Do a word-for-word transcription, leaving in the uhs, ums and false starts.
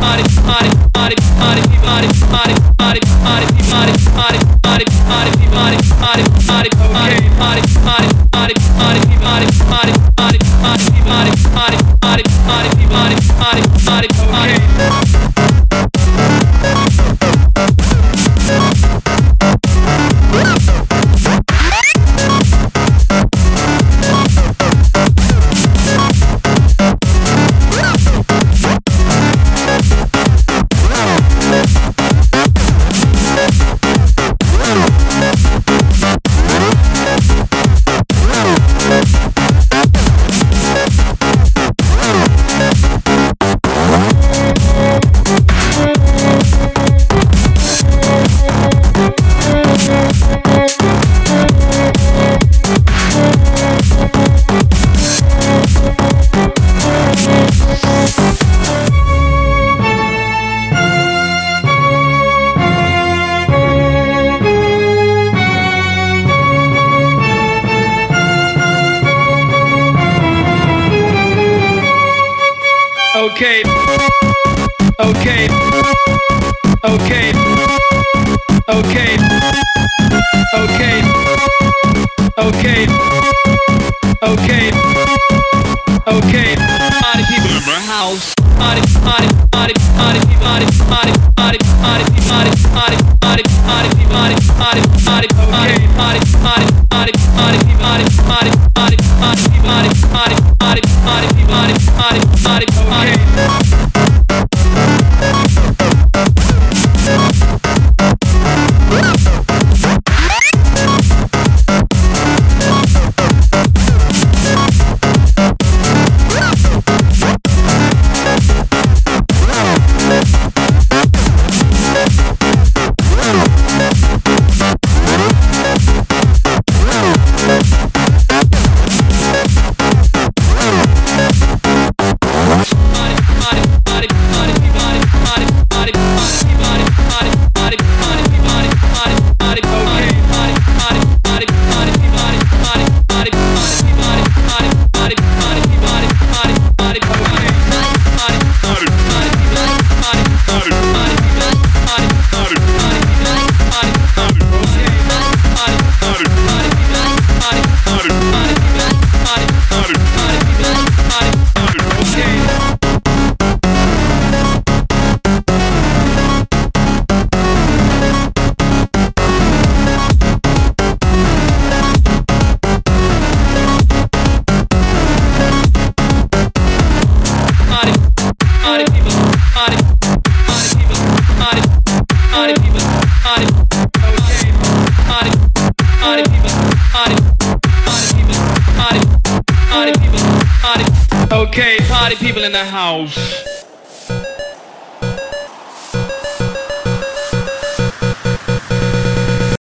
Okay. Okay. Okay. Okay. Okay. Okay. Okay. Okay. Party people in my house. Party, party, party, party, party, party, party, party, party, party, party, party, party, party, party, okay. Party, party, party, party, party, party, party, party, party, party, party, party, party, party, party, okay. Okay, party people in the house.